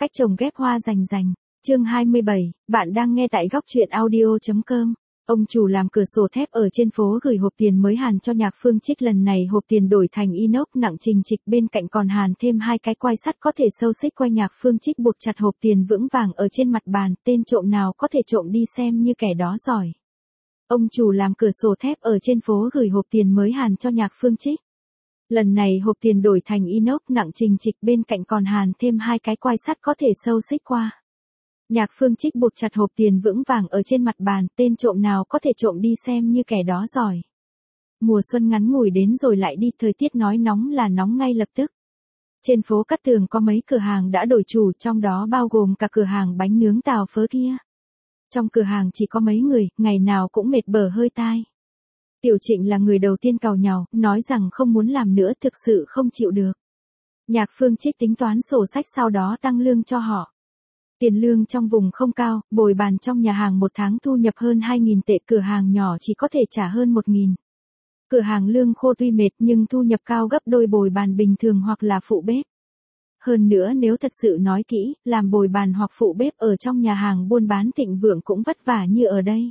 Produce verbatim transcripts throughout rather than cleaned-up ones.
Cách trồng ghép hoa rành rành. Chương hai mươi bảy, bạn đang nghe tại góc truyện audio chấm com. Ông chủ làm cửa sổ thép ở trên phố gửi hộp tiền mới hàn cho Nhạc Phương Trích, lần này hộp tiền đổi thành inox nặng trình trịch, bên cạnh còn hàn thêm hai cái quai sắt có thể sâu xích quanh. Nhạc Phương Trích buộc chặt hộp tiền vững vàng ở trên mặt bàn, tên trộm nào có thể trộm đi xem như kẻ đó giỏi. Ông chủ làm cửa sổ thép ở trên phố gửi hộp tiền mới hàn cho Nhạc Phương Trích. Lần này hộp tiền đổi thành inox nặng trình trịch, bên cạnh còn hàn thêm hai cái quai sắt có thể sâu xích qua. Nhạc Phương Trích buộc chặt hộp tiền vững vàng ở trên mặt bàn, tên trộm nào có thể trộm đi xem như kẻ đó giỏi. Mùa xuân ngắn ngủi đến rồi lại đi, thời tiết nói nóng là nóng ngay lập tức. Trên phố Cát Tường có mấy cửa hàng đã đổi chủ, trong đó bao gồm cả cửa hàng bánh nướng Tào Phớ kia. Trong cửa hàng chỉ có mấy người, ngày nào cũng mệt bở hơi tai. Tiểu Trịnh là người đầu tiên càu nhàu, nói rằng không muốn làm nữa, thực sự không chịu được. Nhạc Phương Trích tính toán sổ sách, sau đó tăng lương cho họ. Tiền lương trong vùng không cao, bồi bàn trong nhà hàng một tháng thu nhập hơn hai nghìn tệ, cửa hàng nhỏ chỉ có thể trả hơn một nghìn. Cửa hàng lương khô tuy mệt nhưng thu nhập cao gấp đôi bồi bàn bình thường hoặc là phụ bếp. Hơn nữa nếu thật sự nói kỹ, làm bồi bàn hoặc phụ bếp ở trong nhà hàng buôn bán thịnh vượng cũng vất vả như ở đây.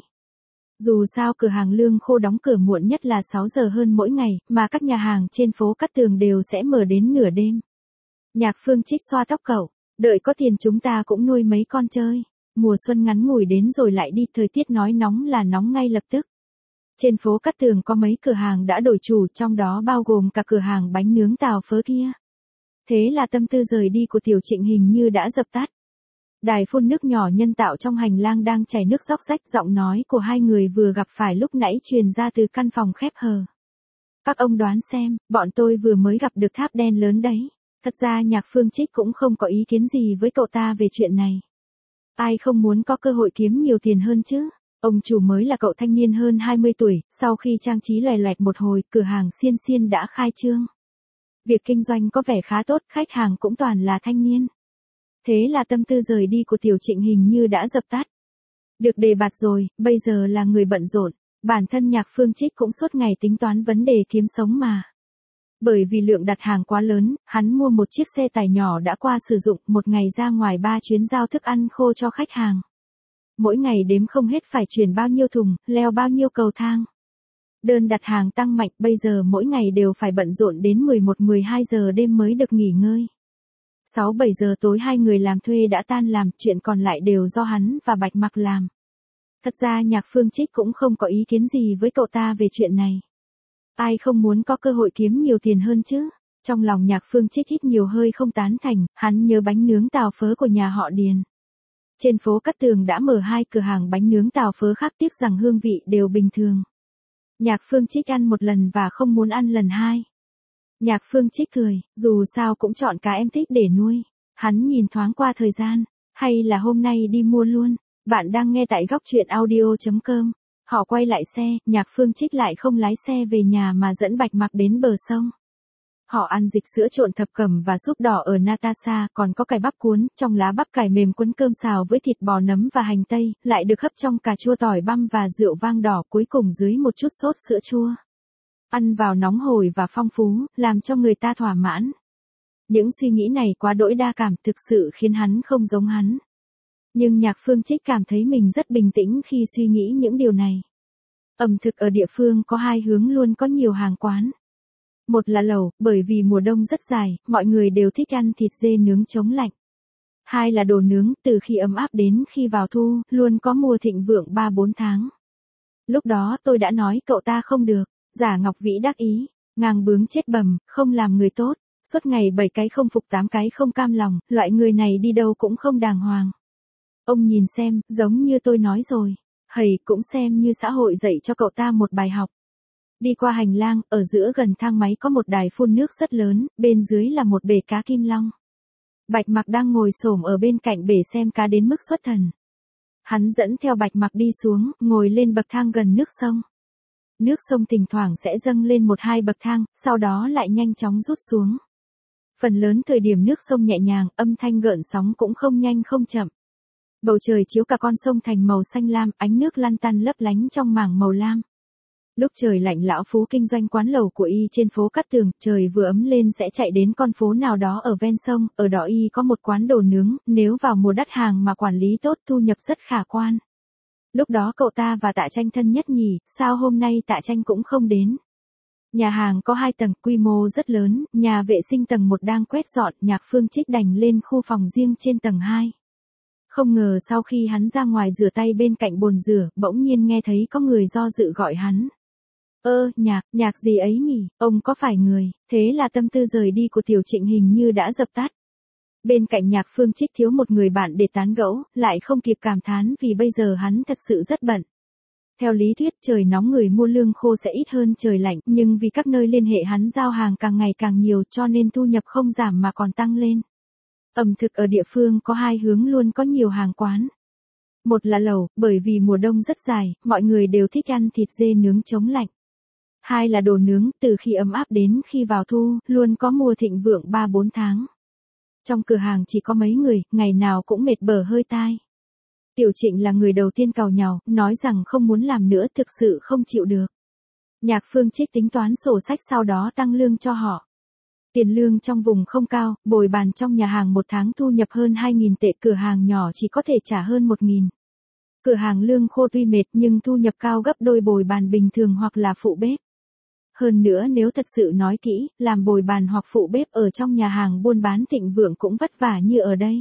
Dù sao cửa hàng lương khô đóng cửa muộn nhất là sáu giờ hơn mỗi ngày, mà các nhà hàng trên phố Cát Tường đều sẽ mở đến nửa đêm. Nhạc Phương Trích xoa tóc cậu, đợi có tiền chúng ta cũng nuôi mấy con chơi. Mùa xuân ngắn ngủi đến rồi lại đi, thời tiết nói nóng là nóng ngay lập tức. Trên phố Cát Tường có mấy cửa hàng đã đổi chủ, trong đó bao gồm cả cửa hàng bánh nướng Tào Phớ kia. Thế là tâm tư rời đi của Tiểu Trịnh hình như đã dập tắt. Đài phun nước nhỏ nhân tạo trong hành lang đang chảy nước róc rách, giọng nói của hai người vừa gặp phải lúc nãy truyền ra từ căn phòng khép hờ. Các ông đoán xem, bọn tôi vừa mới gặp được tháp đen lớn đấy. Thật ra Nhạc Phương Trích cũng không có ý kiến gì với cậu ta về chuyện này. Ai không muốn có cơ hội kiếm nhiều tiền hơn chứ? Ông chủ mới là cậu thanh niên hơn hai mươi tuổi, sau khi trang trí loè loẹt một hồi, cửa hàng xiên xiên đã khai trương. Việc kinh doanh có vẻ khá tốt, khách hàng cũng toàn là thanh niên. Thế là tâm tư rời đi của Tiểu Trịnh hình như đã dập tắt. Được đề bạt rồi, bây giờ là người bận rộn. Bản thân Nhạc Phương Trích cũng suốt ngày tính toán vấn đề kiếm sống mà. Bởi vì lượng đặt hàng quá lớn, hắn mua một chiếc xe tải nhỏ đã qua sử dụng, một ngày ra ngoài ba chuyến giao thức ăn khô cho khách hàng. Mỗi ngày đếm không hết phải chuyển bao nhiêu thùng, leo bao nhiêu cầu thang. Đơn đặt hàng tăng mạnh, bây giờ mỗi ngày đều phải bận rộn đến mười một mười hai giờ đêm mới được nghỉ ngơi. sáu bảy giờ tối hai người làm thuê đã tan làm, chuyện còn lại đều do hắn và Bạch Mặc làm. Thật ra Nhạc Phương Trích cũng không có ý kiến gì với cậu ta về chuyện này. Ai không muốn có cơ hội kiếm nhiều tiền hơn chứ? Trong lòng Nhạc Phương Trích ít nhiều hơi không tán thành, hắn nhớ bánh nướng Tào Phớ của nhà họ Điền. Trên phố Cát Tường đã mở hai cửa hàng bánh nướng Tào Phớ khác, tiếc rằng hương vị đều bình thường. Nhạc Phương Trích ăn một lần và không muốn ăn lần hai. Nhạc Phương Trích cười, dù sao cũng chọn cá em thích để nuôi. Hắn nhìn thoáng qua thời gian, hay là hôm nay đi mua luôn. Bạn đang nghe tại góc truyện audio chấm com. Họ quay lại xe, Nhạc Phương Trích lại không lái xe về nhà mà dẫn Bạch Mặc đến bờ sông. Họ ăn dịch sữa trộn thập cẩm và súp đỏ ở Natasha, còn có cải bắp cuốn, trong lá bắp cải mềm cuốn cơm xào với thịt bò nấm và hành tây, lại được hấp trong cà chua tỏi băm và rượu vang đỏ, cuối cùng dưới một chút sốt sữa chua. Ăn vào nóng hổi và phong phú, làm cho người ta thỏa mãn. Những suy nghĩ này quá đỗi đa cảm, thực sự khiến hắn không giống hắn. Nhưng Nhạc Phương Trích cảm thấy mình rất bình tĩnh khi suy nghĩ những điều này. Ẩm thực ở địa phương có hai hướng, luôn có nhiều hàng quán. Một là lẩu, bởi vì mùa đông rất dài, mọi người đều thích ăn thịt dê nướng chống lạnh. Hai là đồ nướng, từ khi ấm áp đến khi vào thu, luôn có mùa thịnh vượng ba bốn tháng. Lúc đó tôi đã nói cậu ta không được. Giả Ngọc Vĩ đắc ý, ngang bướng chết bầm, không làm người tốt, suốt ngày bảy cái không phục tám cái không cam lòng, loại người này đi đâu cũng không đàng hoàng. Ông nhìn xem, giống như tôi nói rồi, hầy cũng xem như xã hội dạy cho cậu ta một bài học. Đi qua hành lang, ở giữa gần thang máy có một đài phun nước rất lớn, bên dưới là một bể cá kim long. Bạch Mặc đang ngồi xổm ở bên cạnh bể xem cá đến mức xuất thần. Hắn dẫn theo Bạch Mặc đi xuống, ngồi lên bậc thang gần nước sông. Nước sông thỉnh thoảng sẽ dâng lên một hai bậc thang, sau đó lại nhanh chóng rút xuống. Phần lớn thời điểm nước sông nhẹ nhàng, âm thanh gợn sóng cũng không nhanh không chậm. Bầu trời chiếu cả con sông thành màu xanh lam, ánh nước lăn tăn lấp lánh trong mảng màu lam. Lúc trời lạnh lão Phú kinh doanh quán lẩu của y trên phố Cát Tường, trời vừa ấm lên sẽ chạy đến con phố nào đó ở ven sông, ở đó y có một quán đồ nướng, nếu vào mùa đắt hàng mà quản lý tốt thu nhập rất khả quan. Lúc đó cậu ta và Tạ Tranh thân nhất nhỉ, sao hôm nay Tạ Tranh cũng không đến. Nhà hàng có hai tầng, quy mô rất lớn, nhà vệ sinh tầng một đang quét dọn, Nhạc Phương Trích đành lên khu phòng riêng trên tầng hai. Không ngờ sau khi hắn ra ngoài rửa tay bên cạnh bồn rửa, bỗng nhiên nghe thấy có người do dự gọi hắn. Ơ, nhạc, nhạc gì ấy nhỉ, ông có phải người, thế là tâm tư rời đi của Tiểu Trịnh hình như đã dập tắt. Bên cạnh Nhạc Phương Trích thiếu một người bạn để tán gẫu, lại không kịp cảm thán vì bây giờ hắn thật sự rất bận. Theo lý thuyết trời nóng người mua lương khô sẽ ít hơn trời lạnh, nhưng vì các nơi liên hệ hắn giao hàng càng ngày càng nhiều cho nên thu nhập không giảm mà còn tăng lên. Ẩm thực ở địa phương có hai hướng luôn có nhiều hàng quán. Một là lẩu, bởi vì mùa đông rất dài, mọi người đều thích ăn thịt dê nướng chống lạnh. Hai là đồ nướng, từ khi ấm áp đến khi vào thu, luôn có mùa thịnh vượng ba bốn tháng. Trong cửa hàng chỉ có mấy người, ngày nào cũng mệt bở hơi tai. Tiểu Trịnh là người đầu tiên càu nhàu, nói rằng không muốn làm nữa, thực sự không chịu được. Nhạc Phương Trích tính toán sổ sách sau đó tăng lương cho họ. Tiền lương trong vùng không cao, bồi bàn trong nhà hàng một tháng thu nhập hơn hai nghìn tệ, cửa hàng nhỏ chỉ có thể trả hơn một nghìn. Cửa hàng lương khô tuy mệt nhưng thu nhập cao gấp đôi bồi bàn bình thường hoặc là phụ bếp. Hơn nữa nếu thật sự nói kỹ, làm bồi bàn hoặc phụ bếp ở trong nhà hàng buôn bán thịnh vượng cũng vất vả như ở đây.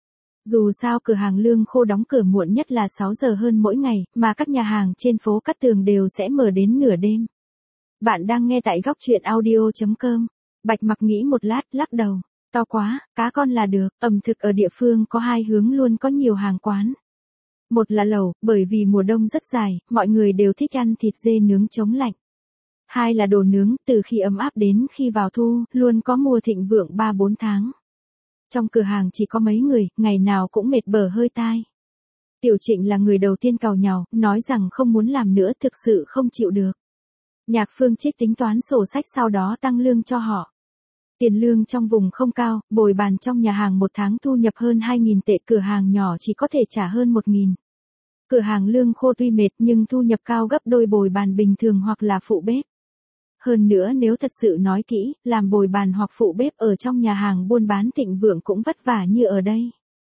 Dù sao cửa hàng lương khô đóng cửa muộn nhất là sáu giờ hơn mỗi ngày, mà các nhà hàng trên phố Cát Tường đều sẽ mở đến nửa đêm. Bạn đang nghe tại góc truyện audio chấm com. Bạch Mặc nghĩ một lát, lắc đầu. To quá, cá con là được, ẩm thực ở địa phương có hai hướng luôn có nhiều hàng quán. Một là lẩu, bởi vì mùa đông rất dài, mọi người đều thích ăn thịt dê nướng chống lạnh. Hai là đồ nướng, từ khi ấm áp đến khi vào thu, luôn có mùa thịnh vượng ba bốn tháng. Trong cửa hàng chỉ có mấy người, ngày nào cũng mệt bở hơi tai. Tiểu Trịnh là người đầu tiên càu nhàu, nói rằng không muốn làm nữa, thực sự không chịu được. Nhạc Phương Trích tính toán sổ sách sau đó tăng lương cho họ. Tiền lương trong vùng không cao, bồi bàn trong nhà hàng một tháng thu nhập hơn hai nghìn tệ, cửa hàng nhỏ chỉ có thể trả hơn một nghìn. Cửa hàng lương khô tuy mệt nhưng thu nhập cao gấp đôi bồi bàn bình thường hoặc là phụ bếp. Hơn nữa nếu thật sự nói kỹ, làm bồi bàn hoặc phụ bếp ở trong nhà hàng buôn bán thịnh vượng cũng vất vả như ở đây.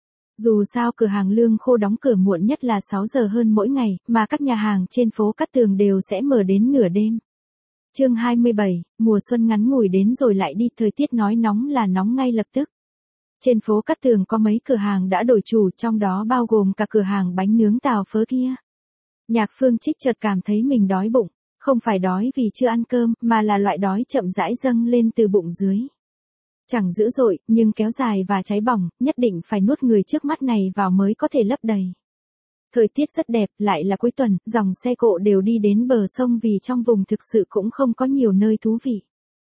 Dù sao cửa hàng lương khô đóng cửa muộn nhất là sáu giờ hơn mỗi ngày, mà các nhà hàng trên phố Cát Tường đều sẽ mở đến nửa đêm. Chương hai mươi bảy, mùa xuân ngắn ngủi đến rồi lại đi, thời tiết nói nóng là nóng ngay lập tức. Trên phố Cát Tường có mấy cửa hàng đã đổi chủ, trong đó bao gồm cả cửa hàng bánh nướng Tào Phớ kia. Nhạc Phương Trích chợt cảm thấy mình đói bụng, không phải đói vì chưa ăn cơm, mà là loại đói chậm rãi dâng lên từ bụng dưới. Chẳng dữ dội, nhưng kéo dài và cháy bỏng, nhất định phải nuốt người trước mắt này vào mới có thể lấp đầy. Thời tiết rất đẹp, lại là cuối tuần, dòng xe cộ đều đi đến bờ sông vì trong vùng thực sự cũng không có nhiều nơi thú vị.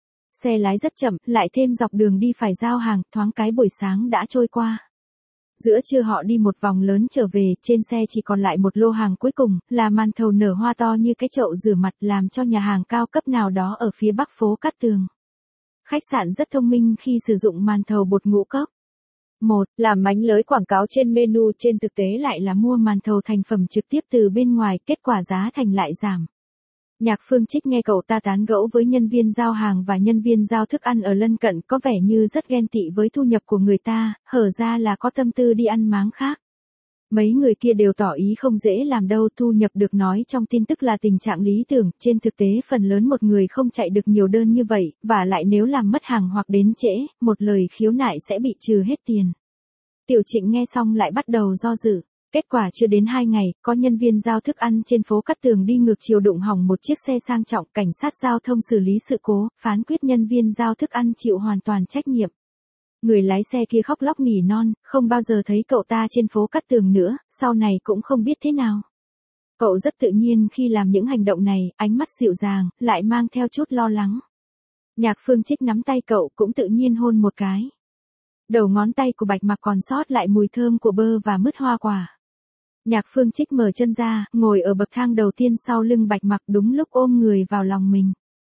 Xe lái rất chậm, lại thêm dọc đường đi phải giao hàng, thoáng cái buổi sáng đã trôi qua. Giữa trưa họ đi một vòng lớn trở về, trên xe chỉ còn lại một lô hàng cuối cùng, là màn thầu nở hoa to như cái chậu rửa mặt, làm cho nhà hàng cao cấp nào đó ở phía bắc phố Cát Tường. Khách sạn rất thông minh khi sử dụng màn thầu bột ngũ cốc. Một, làm mánh lới quảng cáo trên menu, trên thực tế lại là mua màn thầu thành phẩm trực tiếp từ bên ngoài, kết quả giá thành lại giảm. Nhạc Phương Trích nghe cậu ta tán gẫu với nhân viên giao hàng và nhân viên giao thức ăn ở lân cận, có vẻ như rất ghen tị với thu nhập của người ta, hở ra là có tâm tư đi ăn máng khác. Mấy người kia đều tỏ ý không dễ làm đâu, thu nhập được nói trong tin tức là tình trạng lý tưởng, trên thực tế phần lớn một người không chạy được nhiều đơn như vậy, và lại nếu làm mất hàng hoặc đến trễ, một lời khiếu nại sẽ bị trừ hết tiền. Tiểu Trịnh nghe xong lại bắt đầu do dự. Kết quả chưa đến hai ngày, có nhân viên giao thức ăn trên phố Cát Tường đi ngược chiều đụng hỏng một chiếc xe sang trọng, cảnh sát giao thông xử lý sự cố, phán quyết nhân viên giao thức ăn chịu hoàn toàn trách nhiệm. Người lái xe kia khóc lóc nỉ non, không bao giờ thấy cậu ta trên phố Cát Tường nữa, sau này cũng không biết thế nào. Cậu rất tự nhiên khi làm những hành động này, ánh mắt dịu dàng, lại mang theo chút lo lắng. Nhạc Phương Trích nắm tay cậu cũng tự nhiên hôn một cái. Đầu ngón tay của Bạch Mặc còn sót lại mùi thơm của bơ và mứt hoa quả. Nhạc Phương Trích mở chân ra, ngồi ở bậc thang đầu tiên sau lưng Bạch Mặc, đúng lúc ôm người vào lòng mình.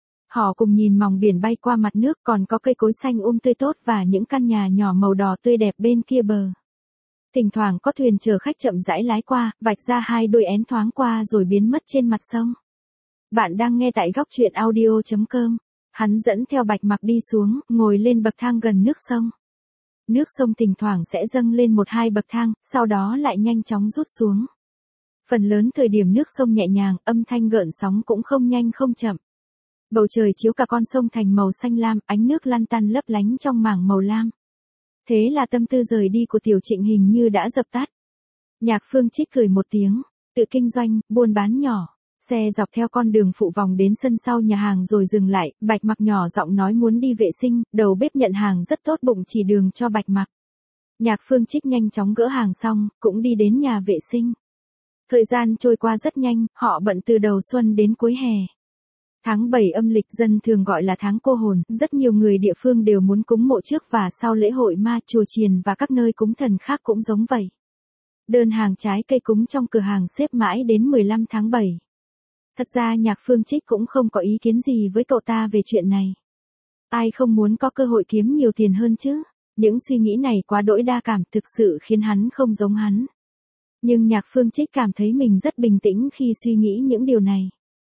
Họ cùng nhìn mòng biển bay qua mặt nước, còn có cây cối xanh um tươi tốt và những căn nhà nhỏ màu đỏ tươi đẹp bên kia bờ. Thỉnh thoảng có thuyền chở khách chậm rãi lái qua, vạch ra hai đôi én thoáng qua rồi biến mất trên mặt sông. Bạn đang nghe tại góc truyện audio chấm com. Hắn dẫn theo Bạch Mặc đi xuống, ngồi lên bậc thang gần nước sông. Nước sông thỉnh thoảng sẽ dâng lên một hai bậc thang, sau đó lại nhanh chóng rút xuống. Phần lớn thời điểm nước sông nhẹ nhàng, âm thanh gợn sóng cũng không nhanh không chậm. Bầu trời chiếu cả con sông thành màu xanh lam, ánh nước lăn tăn lấp lánh trong mảng màu lam. Thế là tâm tư rời đi của Tiểu Trịnh hình như đã dập tắt. Nhạc Phương Trích cười một tiếng, tự kinh doanh, buôn bán nhỏ. Xe dọc theo con đường phụ vòng đến sân sau nhà hàng rồi dừng lại, Bạch Mặc nhỏ giọng nói muốn đi vệ sinh, đầu bếp nhận hàng rất tốt bụng chỉ đường cho Bạch Mặc. Nhạc Phương Trích nhanh chóng gỡ hàng xong, cũng đi đến nhà vệ sinh. Thời gian trôi qua rất nhanh, họ bận từ đầu xuân đến cuối hè. Tháng bảy âm lịch dân thường gọi là tháng cô hồn, rất nhiều người địa phương đều muốn cúng mộ trước và sau lễ hội ma, chùa chiền và các nơi cúng thần khác cũng giống vậy. Đơn hàng trái cây cúng trong cửa hàng xếp mãi đến mười lăm tháng bảy. Thật ra Nhạc Phương Trích cũng không có ý kiến gì với cậu ta về chuyện này. Ai không muốn có cơ hội kiếm nhiều tiền hơn chứ? Những suy nghĩ này quá đỗi đa cảm thực sự khiến hắn không giống hắn. Nhưng Nhạc Phương Trích cảm thấy mình rất bình tĩnh khi suy nghĩ những điều này.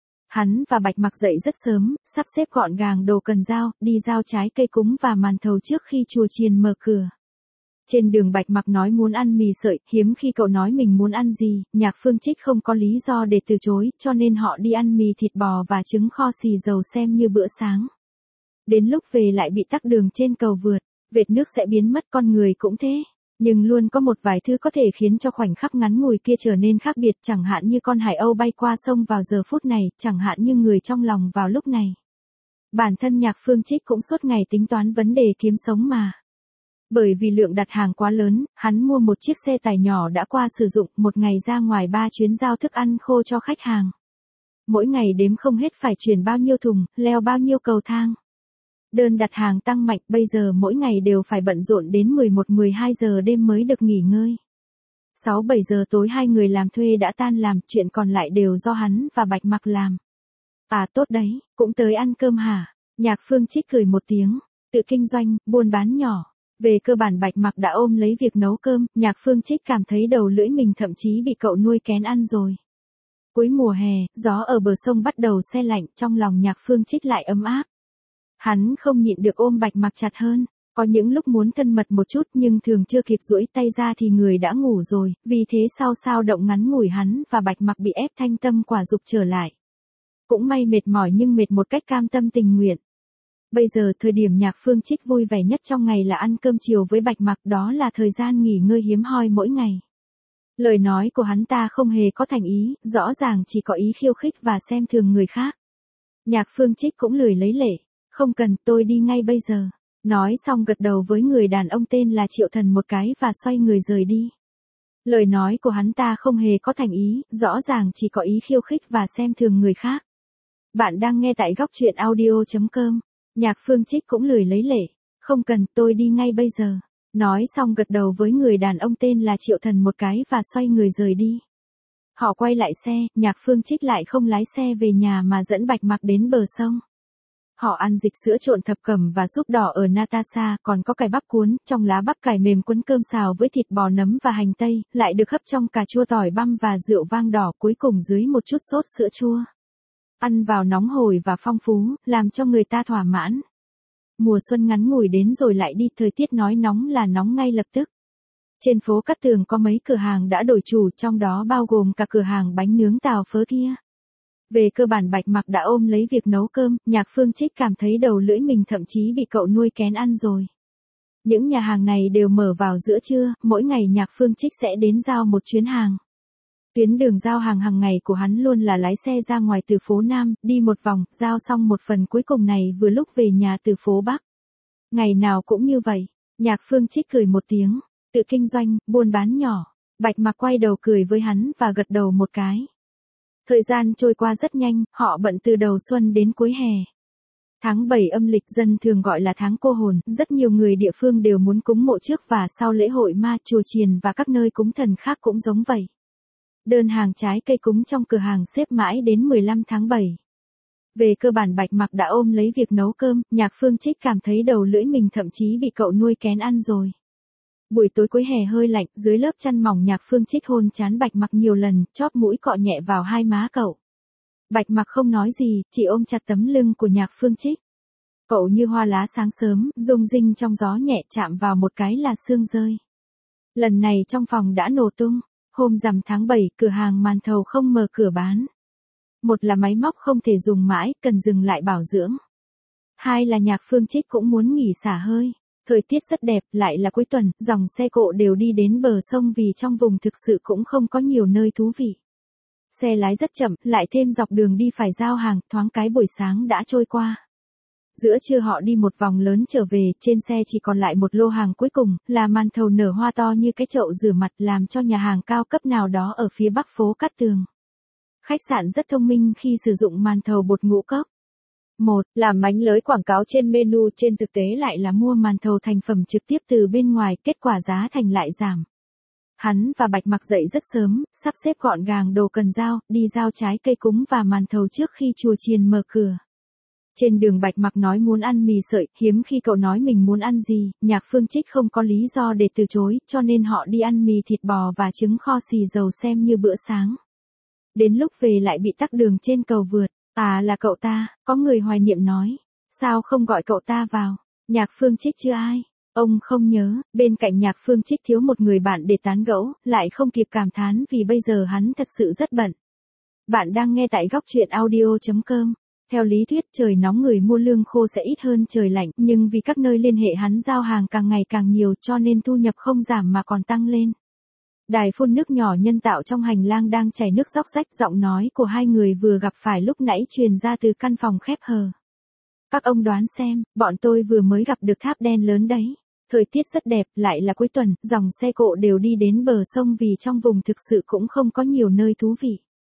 Hắn và Bạch Mặc dậy rất sớm, sắp xếp gọn gàng đồ cần giao, đi giao trái cây cúng và màn thầu trước khi chùa chiền mở cửa. Trên đường Bạch Mặc nói muốn ăn mì sợi, hiếm khi cậu nói mình muốn ăn gì, Nhạc Phương Trích không có lý do để từ chối, cho nên họ đi ăn mì thịt bò và trứng kho xì dầu xem như bữa sáng. Đến lúc về lại bị tắc đường trên cầu vượt, vệt nước sẽ biến mất, con người cũng thế. Nhưng luôn có một vài thứ có thể khiến cho khoảnh khắc ngắn ngủi kia trở nên khác biệt, chẳng hạn như con hải âu bay qua sông vào giờ phút này, chẳng hạn như người trong lòng vào lúc này. Bản thân Nhạc Phương Trích cũng suốt ngày tính toán vấn đề kiếm sống mà. Bởi vì lượng đặt hàng quá lớn, hắn mua một chiếc xe tải nhỏ đã qua sử dụng, một ngày ra ngoài ba chuyến giao thức ăn khô cho khách hàng. Mỗi ngày đếm không hết phải chuyển bao nhiêu thùng, leo bao nhiêu cầu thang. Đơn đặt hàng tăng mạnh, bây giờ mỗi ngày đều phải bận rộn đến mười một mười hai giờ đêm mới được nghỉ ngơi. sáu bảy giờ tối hai người làm thuê đã tan làm, chuyện còn lại đều do hắn và Bạch Mặc làm. À tốt đấy, cũng tới ăn cơm hả? Nhạc Phương Trích cười một tiếng, tự kinh doanh, buôn bán nhỏ. Về cơ bản Bạch Mặc đã ôm lấy việc nấu cơm, Nhạc Phương Trích cảm thấy đầu lưỡi mình thậm chí bị cậu nuôi kén ăn rồi. Cuối mùa hè, gió ở bờ sông bắt đầu se lạnh, trong lòng Nhạc Phương Trích lại ấm áp. Hắn không nhịn được ôm Bạch Mặc chặt hơn, có những lúc muốn thân mật một chút nhưng thường chưa kịp duỗi tay ra thì người đã ngủ rồi, vì thế sau sao động ngắn ngủi hắn và Bạch Mặc bị ép thanh tâm quả dục trở lại. Cũng may mệt mỏi nhưng mệt một cách cam tâm tình nguyện. Bây giờ thời điểm Nhạc Phương Trích vui vẻ nhất trong ngày là ăn cơm chiều với Bạch Mặc, đó là thời gian nghỉ ngơi hiếm hoi mỗi ngày. Lời nói của hắn ta không hề có thành ý, rõ ràng chỉ có ý khiêu khích và xem thường người khác. Nhạc Phương Trích cũng lười lấy lệ, không cần, tôi đi ngay bây giờ. Nói xong gật đầu với người đàn ông tên là Triệu Thần một cái và xoay người rời đi. Lời nói của hắn ta không hề có thành ý, rõ ràng chỉ có ý khiêu khích và xem thường người khác. Bạn đang nghe tại góc truyện audio chấm com. Nhạc Phương Trích cũng lười lấy lệ, không cần, tôi đi ngay bây giờ. Nói xong gật đầu với người đàn ông tên là Triệu Thần một cái và xoay người rời đi. Họ quay lại xe, Nhạc Phương Trích lại không lái xe về nhà mà dẫn Bạch Mặc đến bờ sông. Họ ăn dịch sữa trộn thập cẩm và súp đỏ ở Natasha, còn có cải bắp cuốn, trong lá bắp cải mềm cuốn cơm xào với thịt bò nấm và hành tây, lại được hấp trong cà chua tỏi băm và rượu vang đỏ, cuối cùng dưới một chút sốt sữa chua. Ăn vào nóng hổi và phong phú, làm cho người ta thỏa mãn. Mùa xuân ngắn ngủi đến rồi lại đi, thời tiết nói nóng là nóng ngay lập tức. Trên phố Cát Tường có mấy cửa hàng đã đổi chủ, trong đó bao gồm cả cửa hàng bánh nướng Tào Phớ kia. Về cơ bản Bạch Mặc đã ôm lấy việc nấu cơm, Nhạc Phương Trích cảm thấy đầu lưỡi mình thậm chí bị cậu nuôi kén ăn rồi. Những nhà hàng này đều mở vào giữa trưa, mỗi ngày Nhạc Phương Trích sẽ đến giao một chuyến hàng. Tuyến đường giao hàng hàng ngày của hắn luôn là lái xe ra ngoài từ phố Nam, đi một vòng, giao xong một phần cuối cùng này vừa lúc về nhà từ phố Bắc. Ngày nào cũng như vậy, Nhạc Phương Trích cười một tiếng, tự kinh doanh, buôn bán nhỏ. Bạch Mặc quay đầu cười với hắn và gật đầu một cái. Thời gian trôi qua rất nhanh, họ bận từ đầu xuân đến cuối hè. Tháng bảy âm lịch dân thường gọi là tháng cô hồn, rất nhiều người địa phương đều muốn cúng mộ trước và sau lễ hội ma, chùa chiền và các nơi cúng thần khác cũng giống vậy. Đơn hàng trái cây cúng trong cửa hàng xếp mãi đến mười lăm tháng bảy. Về cơ bản Bạch Mặc đã ôm lấy việc nấu cơm, Nhạc Phương Trích cảm thấy đầu lưỡi mình thậm chí bị cậu nuôi kén ăn rồi. Buổi tối cuối hè hơi lạnh, dưới lớp chăn mỏng Nhạc Phương Trích hôn trán Bạch Mặc nhiều lần, chóp mũi cọ nhẹ vào hai má cậu. Bạch Mặc không nói gì, chỉ ôm chặt tấm lưng của Nhạc Phương Trích. Cậu như hoa lá sáng sớm, rung rinh trong gió nhẹ chạm vào một cái là sương rơi. Lần này trong phòng đã nổ tung. Hôm rằm tháng bảy, cửa hàng màn thầu không mở cửa bán. Một là máy móc không thể dùng mãi, cần dừng lại bảo dưỡng. Hai là Nhạc Phương Trích cũng muốn nghỉ xả hơi. Thời tiết rất đẹp, lại là cuối tuần, dòng xe cộ đều đi đến bờ sông vì trong vùng thực sự cũng không có nhiều nơi thú vị. Xe lái rất chậm, lại thêm dọc đường đi phải giao hàng, thoáng cái buổi sáng đã trôi qua. Giữa trưa họ đi một vòng lớn trở về, trên xe chỉ còn lại một lô hàng cuối cùng, là màn thầu nở hoa to như cái chậu rửa mặt làm cho nhà hàng cao cấp nào đó ở phía bắc phố Cát Tường. Khách sạn rất thông minh khi sử dụng màn thầu bột ngũ cốc. Một, làm mánh lới quảng cáo trên menu, trên thực tế lại là mua màn thầu thành phẩm trực tiếp từ bên ngoài, kết quả giá thành lại giảm. Hắn và Bạch Mặc dậy rất sớm, sắp xếp gọn gàng đồ cần giao, đi giao trái cây cúng và màn thầu trước khi chùa chiền mở cửa. Trên đường Bạch Mặc nói muốn ăn mì sợi, hiếm khi cậu nói mình muốn ăn gì, Nhạc Phương Trích không có lý do để từ chối, cho nên họ đi ăn mì thịt bò và trứng kho xì dầu xem như bữa sáng. Đến lúc về lại bị tắc đường trên cầu vượt. À là cậu ta, có người hoài niệm nói. Sao không gọi cậu ta vào? Nhạc Phương Trích chưa ai? Ông không nhớ, bên cạnh Nhạc Phương Trích thiếu một người bạn để tán gẫu, lại không kịp cảm thán vì bây giờ hắn thật sự rất bận. Bạn đang nghe tại góc truyện audio chấm com. Theo lý thuyết trời nóng người mua lương khô sẽ ít hơn trời lạnh, nhưng vì các nơi liên hệ hắn giao hàng càng ngày càng nhiều cho nên thu nhập không giảm mà còn tăng lên. Đài phun nước nhỏ nhân tạo trong hành lang đang chảy nước róc rách, giọng nói của hai người vừa gặp phải lúc nãy truyền ra từ căn phòng khép hờ. Các ông đoán xem, bọn tôi vừa mới gặp được tháp đen lớn đấy. Thời tiết rất đẹp, lại là cuối tuần, dòng xe cộ đều đi đến bờ sông vì trong vùng thực sự cũng không có nhiều nơi thú vị.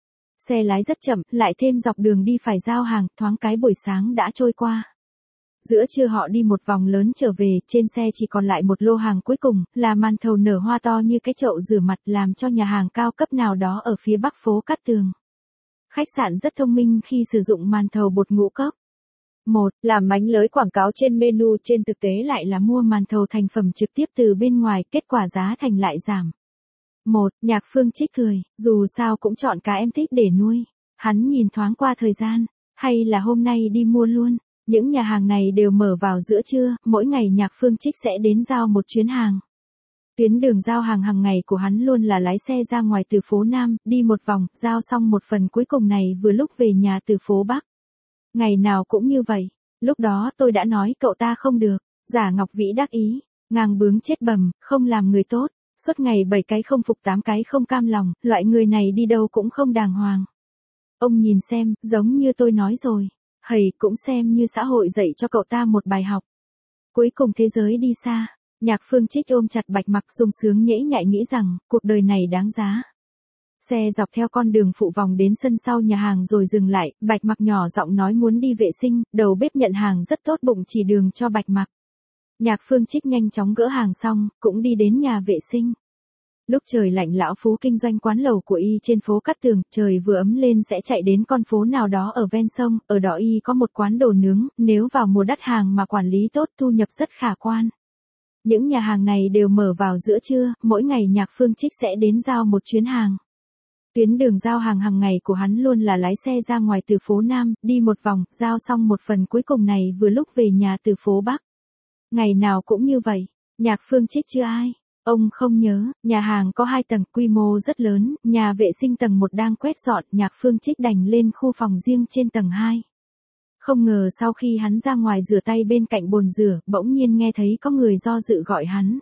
Xe lái rất chậm, lại thêm dọc đường đi phải giao hàng, thoáng cái buổi sáng đã trôi qua. Giữa trưa họ đi một vòng lớn trở về, trên xe chỉ còn lại một lô hàng cuối cùng, là màn thầu nở hoa to như cái chậu rửa mặt làm cho nhà hàng cao cấp nào đó ở phía bắc phố Cát Tường. Khách sạn rất thông minh khi sử dụng màn thầu bột ngũ cốc. Một, làm mánh lới quảng cáo trên menu, trên thực tế lại là mua màn thầu thành phẩm trực tiếp từ bên ngoài, kết quả giá thành lại giảm. Một, Nhạc Phương Trích cười, dù sao cũng chọn cá em thích để nuôi. Hắn nhìn thoáng qua thời gian, hay là hôm nay đi mua luôn. Những nhà hàng này đều mở vào giữa trưa, mỗi ngày Nhạc Phương Trích sẽ đến giao một chuyến hàng. Tuyến đường giao hàng hàng ngày của hắn luôn là lái xe ra ngoài từ phố Nam, đi một vòng, giao xong một phần cuối cùng này vừa lúc về nhà từ phố Bắc. Ngày nào cũng như vậy, lúc đó tôi đã nói cậu ta không được, giả Ngọc Vĩ đắc ý, ngang bướng chết bầm, không làm người tốt, suốt ngày bảy cái không phục tám cái không cam lòng, loại người này đi đâu cũng không đàng hoàng. Ông nhìn xem, giống như tôi nói rồi. Hầy cũng xem như xã hội dạy cho cậu ta một bài học. Cuối cùng thế giới đi xa, Nhạc Phương Trích ôm chặt Bạch Mặc sung sướng nhễ nhại nghĩ rằng, cuộc đời này đáng giá. Xe dọc theo con đường phụ vòng đến sân sau nhà hàng rồi dừng lại, Bạch Mặc nhỏ giọng nói muốn đi vệ sinh, đầu bếp nhận hàng rất tốt bụng chỉ đường cho Bạch Mặc. Nhạc Phương Trích nhanh chóng gỡ hàng xong, cũng đi đến nhà vệ sinh. Lúc trời lạnh lão Phú kinh doanh quán lẩu của y trên phố Cát Tường, trời vừa ấm lên sẽ chạy đến con phố nào đó ở ven sông, ở đó y có một quán đồ nướng, nếu vào mùa đắt hàng mà quản lý tốt thu nhập rất khả quan. Những nhà hàng này đều mở vào giữa trưa, mỗi ngày Nhạc Phương Trích sẽ đến giao một chuyến hàng. Tuyến đường giao hàng hàng ngày của hắn luôn là lái xe ra ngoài từ phố Nam, đi một vòng, giao xong một phần cuối cùng này vừa lúc về nhà từ phố Bắc. Ngày nào cũng như vậy, Nhạc Phương Trích chưa ai. Ông không nhớ, nhà hàng có hai tầng, quy mô rất lớn, nhà vệ sinh tầng một đang quét dọn, Nhạc Phương Trích đành lên khu phòng riêng trên tầng hai. Không ngờ sau khi hắn ra ngoài rửa tay bên cạnh bồn rửa, bỗng nhiên nghe thấy có người do dự gọi hắn.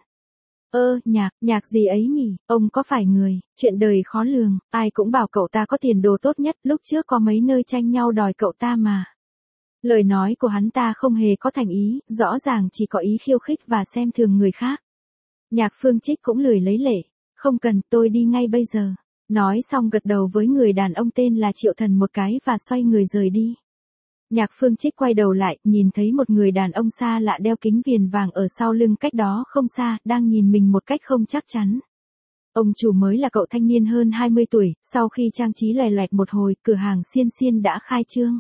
Ơ, Nhạc, Nhạc gì ấy nhỉ, ông có phải người, chuyện đời khó lường, ai cũng bảo cậu ta có tiền đồ tốt nhất, lúc trước có mấy nơi tranh nhau đòi cậu ta mà. Lời nói của hắn ta không hề có thành ý, rõ ràng chỉ có ý khiêu khích và xem thường người khác. Nhạc Phương Trích cũng lười lấy lệ, không cần, tôi đi ngay bây giờ. Nói xong gật đầu với người đàn ông tên là Triệu Thần một cái và xoay người rời đi. Nhạc Phương Trích quay đầu lại, nhìn thấy một người đàn ông xa lạ đeo kính viền vàng ở sau lưng cách đó không xa, đang nhìn mình một cách không chắc chắn. Ông chủ mới là cậu thanh niên hơn hai mươi tuổi, sau khi trang trí loè loẹt một hồi, cửa hàng xiên xiên đã khai trương.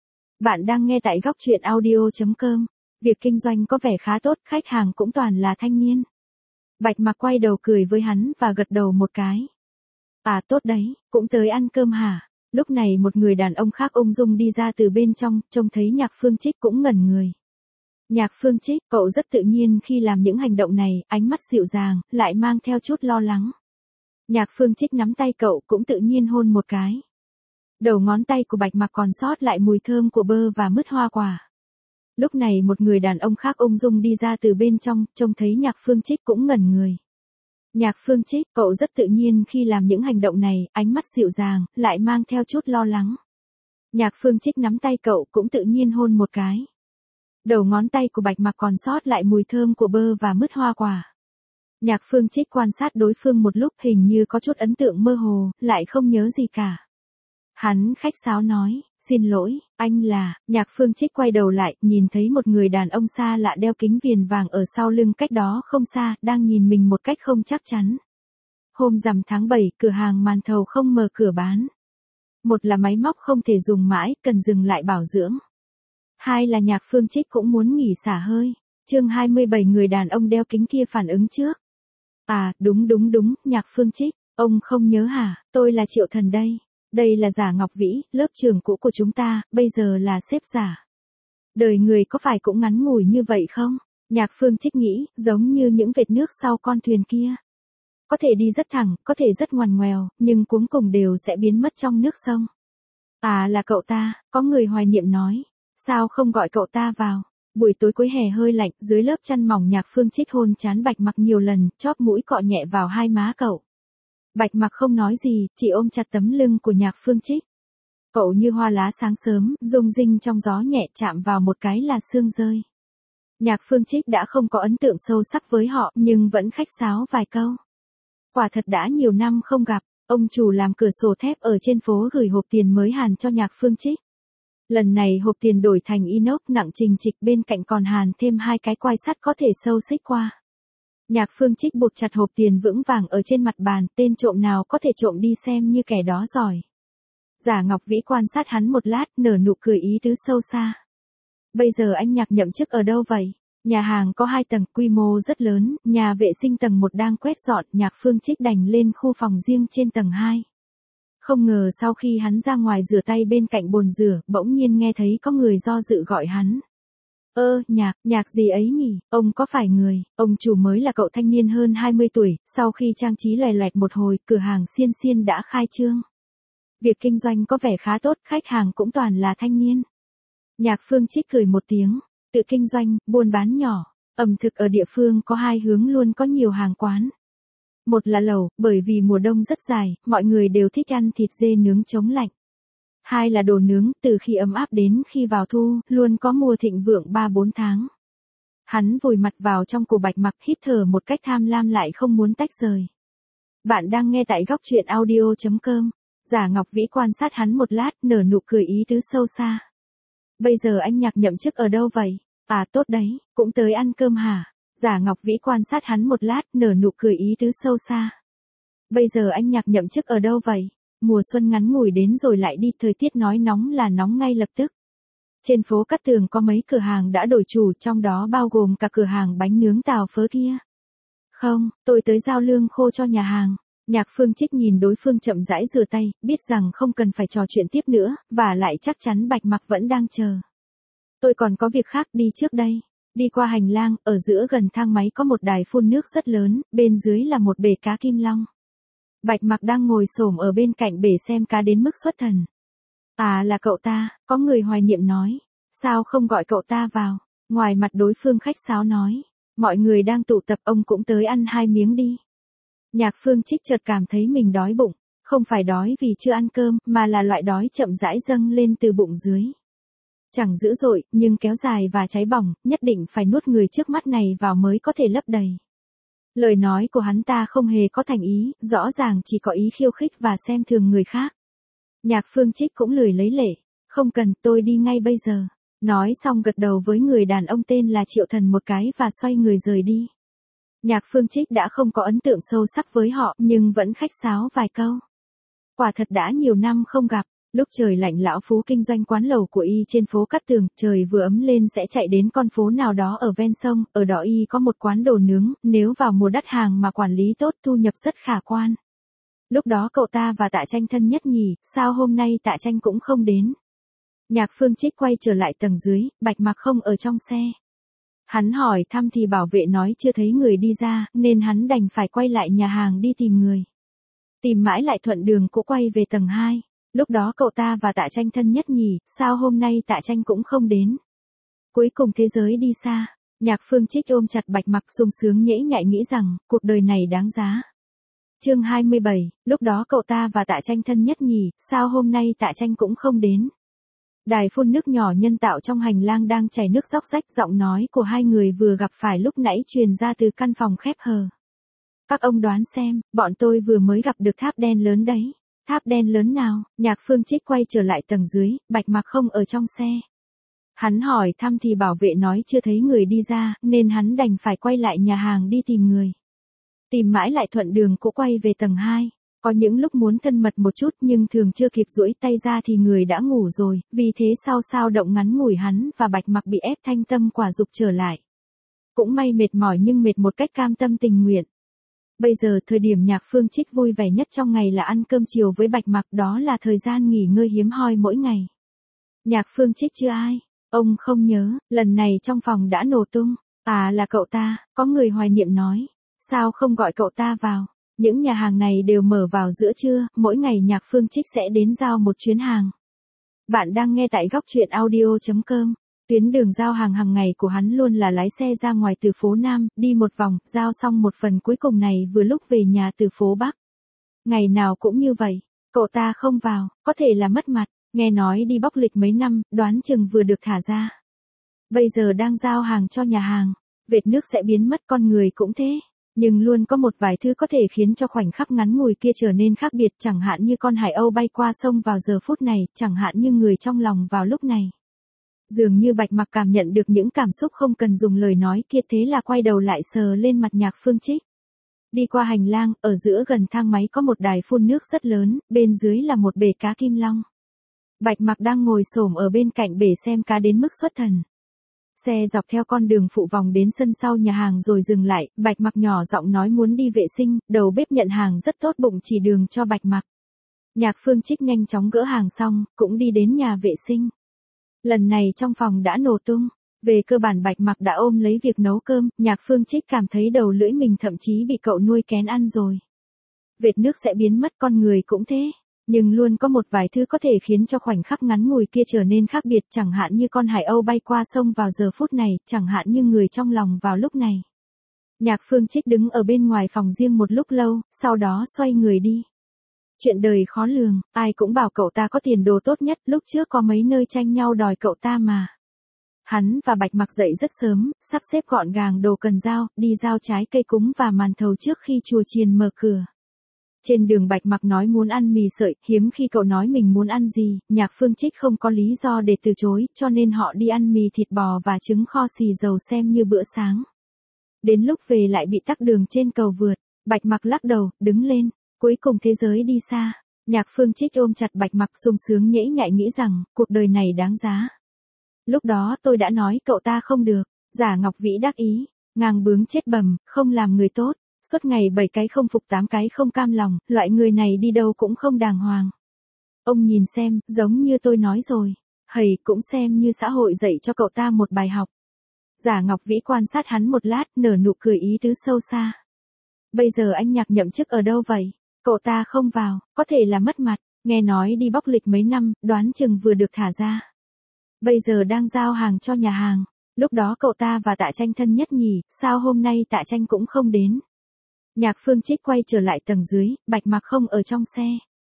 Bạn đang nghe tại góc truyện audio chấm com. Việc kinh doanh có vẻ khá tốt, khách hàng cũng toàn là thanh niên. Bạch Mặc quay đầu cười với hắn và gật đầu một cái. À tốt đấy, cũng tới ăn cơm hả? Lúc này một người đàn ông khác ung dung đi ra từ bên trong, trông thấy Nhạc Phương Trích cũng ngẩn người. Nhạc Phương Trích, cậu rất tự nhiên khi làm những hành động này, ánh mắt dịu dàng, lại mang theo chút lo lắng. Nhạc Phương Trích nắm tay cậu cũng tự nhiên hôn một cái. Đầu ngón tay của Bạch Mặc còn sót lại mùi thơm của bơ và mứt hoa quả. Lúc này một người đàn ông khác ung dung đi ra từ bên trong, trông thấy Nhạc Phương Trích cũng ngẩn người. Nhạc Phương Trích, cậu rất tự nhiên khi làm những hành động này, ánh mắt dịu dàng, lại mang theo chút lo lắng. Nhạc Phương Trích nắm tay cậu cũng tự nhiên hôn một cái. Đầu ngón tay của Bạch Mặc còn sót lại mùi thơm của bơ và mứt hoa quả. Nhạc Phương Trích quan sát đối phương một lúc, hình như có chút ấn tượng mơ hồ, lại không nhớ gì cả. Hắn khách sáo nói, xin lỗi, anh là, Nhạc Phương Trích quay đầu lại, nhìn thấy một người đàn ông xa lạ đeo kính viền vàng ở sau lưng cách đó không xa, đang nhìn mình một cách không chắc chắn. Hôm rằm tháng bảy, cửa hàng màn thầu không mở cửa bán. Một là máy móc không thể dùng mãi, cần dừng lại bảo dưỡng. Hai là Nhạc Phương Trích cũng muốn nghỉ xả hơi. Chương hai mươi bảy, người đàn ông đeo kính kia phản ứng trước. À, đúng đúng đúng, Nhạc Phương Trích, ông không nhớ hả, tôi là Triệu Thần đây. Đây là Giả Ngọc Vĩ, lớp trưởng cũ của chúng ta, bây giờ là sếp Giả. Đời người có phải cũng ngắn ngủi như vậy không? Nhạc Phương Trích nghĩ, giống như những vệt nước sau con thuyền kia. Có thể đi rất thẳng, có thể rất ngoằn ngoèo, nhưng cuối cùng đều sẽ biến mất trong nước sông. À là cậu ta, có người hoài niệm nói. Sao không gọi cậu ta vào? Buổi tối cuối hè hơi lạnh, dưới lớp chăn mỏng Nhạc Phương Trích hôn trán Bạch Mặc nhiều lần, chóp mũi cọ nhẹ vào hai má cậu. Bạch Mặc không nói gì, chỉ ôm chặt tấm lưng của Nhạc Phương Trích. Cậu như hoa lá sáng sớm, rung rinh trong gió nhẹ, chạm vào một cái là sương rơi. Nhạc Phương Trích đã không có ấn tượng sâu sắc với họ, nhưng vẫn khách sáo vài câu. Quả thật đã nhiều năm không gặp, ông chủ làm cửa sổ thép ở trên phố gửi hộp tiền mới hàn cho Nhạc Phương Trích. Lần này hộp tiền đổi thành inox nặng trình trịch, bên cạnh còn hàn thêm hai cái quai sắt có thể sâu xích qua. Nhạc Phương Trích buộc chặt hộp tiền vững vàng ở trên mặt bàn, tên trộm nào có thể trộm đi xem như kẻ đó giỏi. Giả Ngọc Vĩ quan sát hắn một lát, nở nụ cười ý tứ sâu xa. Bây giờ anh Nhạc nhậm chức ở đâu vậy? Nhà hàng có hai tầng, quy mô rất lớn, nhà vệ sinh tầng một đang quét dọn, Nhạc Phương Trích đành lên khu phòng riêng trên tầng hai. Không ngờ sau khi hắn ra ngoài rửa tay bên cạnh bồn rửa, bỗng nhiên nghe thấy có người do dự gọi hắn. Ơ, Nhạc, Nhạc gì ấy nhỉ, ông có phải người, ông chủ mới là cậu thanh niên hơn hai mươi tuổi, sau khi trang trí loè loẹt một hồi, cửa hàng Xiên Xiên đã khai trương. Việc kinh doanh có vẻ khá tốt, khách hàng cũng toàn là thanh niên. Nhạc Phương Trích cười một tiếng, tự kinh doanh, buôn bán nhỏ, ẩm thực ở địa phương có hai hướng luôn có nhiều hàng quán. Một là lẩu, bởi vì mùa đông rất dài, mọi người đều thích ăn thịt dê nướng chống lạnh. Hai là đồ nướng, từ khi ấm áp đến khi vào thu, luôn có mùa thịnh vượng ba bốn tháng. Hắn vùi mặt vào trong cổ Bạch Mặc, hít thở một cách tham lam lại không muốn tách rời. Bạn đang nghe tại góc truyện audio chấm com. Giả Ngọc Vĩ quan sát hắn một lát, nở nụ cười ý tứ sâu xa. Bây giờ anh Nhạc nhậm chức ở đâu vậy? À tốt đấy, cũng tới ăn cơm hả? Giả Ngọc Vĩ quan sát hắn một lát, nở nụ cười ý tứ sâu xa. Bây giờ anh Nhạc nhậm chức ở đâu vậy? Mùa xuân ngắn ngủi đến rồi lại đi, thời tiết nói nóng là nóng ngay lập tức. Trên phố Cát Tường có mấy cửa hàng đã đổi chủ, trong đó bao gồm cả cửa hàng bánh nướng Tào Phớ kia. Không, tôi tới giao lương khô cho nhà hàng. Nhạc Phương Trích nhìn đối phương chậm rãi rửa tay, biết rằng không cần phải trò chuyện tiếp nữa, và lại chắc chắn Bạch Mặc vẫn đang chờ. Tôi còn có việc khác, đi trước đây. Đi qua hành lang, ở giữa gần thang máy có một đài phun nước rất lớn, bên dưới là một bể cá kim long. Bạch Mặc đang ngồi xổm ở bên cạnh bể xem cá đến mức xuất thần. À là cậu ta, có người hoài niệm nói. Sao không gọi cậu ta vào? Ngoài mặt đối phương khách sáo nói. Mọi người đang tụ tập, ông cũng tới ăn hai miếng đi. Nhạc Phương Trích chợt cảm thấy mình đói bụng. Không phải đói vì chưa ăn cơm, mà là loại đói chậm rãi dâng lên từ bụng dưới. Chẳng dữ dội, nhưng kéo dài và cháy bỏng, nhất định phải nuốt người trước mắt này vào mới có thể lấp đầy. Lời nói của hắn ta không hề có thành ý, rõ ràng chỉ có ý khiêu khích và xem thường người khác. Nhạc Phương Trích cũng lười lấy lệ. Không cần, tôi đi ngay bây giờ. Nói xong gật đầu với người đàn ông tên là Triệu Thần một cái và xoay người rời đi. Nhạc Phương Trích đã không có ấn tượng sâu sắc với họ, nhưng vẫn khách sáo vài câu. Quả thật đã nhiều năm không gặp. Lúc trời lạnh lão Phú kinh doanh quán lẩu của y trên phố Cát Tường, trời vừa ấm lên sẽ chạy đến con phố nào đó ở ven sông, ở đó y có một quán đồ nướng, nếu vào mùa đắt hàng mà quản lý tốt thu nhập rất khả quan. Lúc đó cậu ta và Tạ Tranh thân nhất nhỉ, sao hôm nay Tạ Tranh cũng không đến? Nhạc Phương Trích quay trở lại tầng dưới, Bạch Mặc không ở trong xe. Hắn hỏi thăm thì bảo vệ nói chưa thấy người đi ra, nên hắn đành phải quay lại nhà hàng đi tìm người. Tìm mãi lại thuận đường cũ quay về tầng hai. Lúc đó cậu ta và Tạ Tranh thân nhất nhỉ, sao hôm nay Tạ Tranh cũng không đến? Cuối cùng thế giới đi xa, Nhạc Phương Trích ôm chặt Bạch Mặc sung sướng nhễ nhại nghĩ rằng, cuộc đời này đáng giá. Chương hai mươi bảy, lúc đó cậu ta và Tạ Tranh thân nhất nhỉ, sao hôm nay Tạ Tranh cũng không đến? Đài phun nước nhỏ nhân tạo trong hành lang đang chảy nước róc rách, giọng nói của hai người vừa gặp phải lúc nãy truyền ra từ căn phòng khép hờ. Các ông đoán xem, bọn tôi vừa mới gặp được tháp đen lớn đấy. Tháp đen lớn nào? Nhạc Phương Trích quay trở lại tầng dưới, Bạch Mặc không ở trong xe. Hắn hỏi thăm thì bảo vệ nói chưa thấy người đi ra, nên hắn đành phải quay lại nhà hàng đi tìm người. Tìm mãi lại thuận đường cũ quay về tầng hai. Có những lúc muốn thân mật một chút nhưng thường chưa kịp duỗi tay ra thì người đã ngủ rồi, vì thế sau sao động ngắn ngủi hắn và Bạch Mặc bị ép thanh tâm quả dục trở lại. Cũng may mệt mỏi nhưng mệt một cách cam tâm tình nguyện. Bây giờ thời điểm Nhạc Phương Trích vui vẻ nhất trong ngày là ăn cơm chiều với Bạch Mặc, đó là thời gian nghỉ ngơi hiếm hoi mỗi ngày. Nhạc Phương Trích chưa ai, ông không nhớ, lần này trong phòng đã nổ tung. À là cậu ta, có người hoài niệm nói. Sao không gọi cậu ta vào? Những nhà hàng này đều mở vào giữa trưa, mỗi ngày Nhạc Phương Trích sẽ đến giao một chuyến hàng. Bạn đang nghe tại góc truyện audio chấm com. Tuyến đường giao hàng hàng ngày của hắn luôn là lái xe ra ngoài từ phố Nam, đi một vòng, giao xong một phần cuối cùng này vừa lúc về nhà từ phố Bắc. Ngày nào cũng như vậy, cậu ta không vào, có thể là mất mặt, nghe nói đi bóc lịch mấy năm, đoán chừng vừa được thả ra. Bây giờ đang giao hàng cho nhà hàng, vệt nước sẽ biến mất, con người cũng thế. Nhưng luôn có một vài thứ có thể khiến cho khoảnh khắc ngắn ngủi kia trở nên khác biệt, chẳng hạn như con hải âu bay qua sông vào giờ phút này, chẳng hạn như người trong lòng vào lúc này. Dường như Bạch Mặc cảm nhận được những cảm xúc không cần dùng lời nói kia, thế là quay đầu lại sờ lên mặt Nhạc Phương Trích. Đi qua hành lang, ở giữa gần thang máy có một đài phun nước rất lớn, bên dưới là một bể cá kim long. Bạch Mặc đang ngồi xổm ở bên cạnh bể xem cá đến mức xuất thần. Xe dọc theo con đường phụ vòng đến sân sau nhà hàng rồi dừng lại, Bạch Mặc nhỏ giọng nói muốn đi vệ sinh, đầu bếp nhận hàng rất tốt bụng chỉ đường cho Bạch Mặc. Nhạc Phương Trích nhanh chóng gỡ hàng xong, cũng đi đến nhà vệ sinh. Lần này trong phòng đã nổ tung, về cơ bản Bạch Mặc đã ôm lấy việc nấu cơm, Nhạc Phương Trích cảm thấy đầu lưỡi mình thậm chí bị cậu nuôi kén ăn rồi. Vệt nước sẽ biến mất, con người cũng thế. Nhưng luôn có một vài thứ có thể khiến cho khoảnh khắc ngắn ngủi kia trở nên khác biệt, chẳng hạn như con hải âu bay qua sông vào giờ phút này, chẳng hạn như người trong lòng vào lúc này. Nhạc Phương Trích đứng ở bên ngoài phòng riêng một lúc lâu, sau đó xoay người đi. Chuyện đời khó lường, ai cũng bảo cậu ta có tiền đồ tốt nhất, lúc trước có mấy nơi tranh nhau đòi cậu ta mà. Hắn và Bạch Mặc dậy rất sớm, sắp xếp gọn gàng đồ cần giao, đi giao trái cây cúng và màn thầu trước khi chùa chiền mở cửa. Trên đường Bạch Mặc nói muốn ăn mì sợi, hiếm khi cậu nói mình muốn ăn gì, Nhạc Phương Trích không có lý do để từ chối, cho nên họ đi ăn mì thịt bò và trứng kho xì dầu xem như bữa sáng. Đến lúc về lại bị tắc đường trên cầu vượt, Bạch Mặc lắc đầu, đứng lên, cuối cùng thế giới đi xa. Nhạc Phương Trích ôm chặt Bạch Mặc sung sướng nhễ nhại nghĩ rằng, cuộc đời này đáng giá. Lúc đó tôi đã nói cậu ta không được, Giả Ngọc Vĩ đắc ý, ngang bướng chết bầm, không làm người tốt. Suốt ngày bảy cái không phục tám cái không cam lòng, loại người này đi đâu cũng không đàng hoàng. Ông nhìn xem, giống như tôi nói rồi. Hầy cũng xem như xã hội dạy cho cậu ta một bài học. Giả Ngọc Vĩ quan sát hắn một lát, nở nụ cười ý tứ sâu xa. Bây giờ anh Nhạc nhậm chức ở đâu vậy? Cậu ta không vào, có thể là mất mặt, nghe nói đi bóc lịch mấy năm, đoán chừng vừa được thả ra. Bây giờ đang giao hàng cho nhà hàng. Lúc đó cậu ta và Tạ Tranh thân nhất nhỉ, sao hôm nay Tạ Tranh cũng không đến? Nhạc Phương Trích quay trở lại tầng dưới, Bạch Mặc không ở trong xe.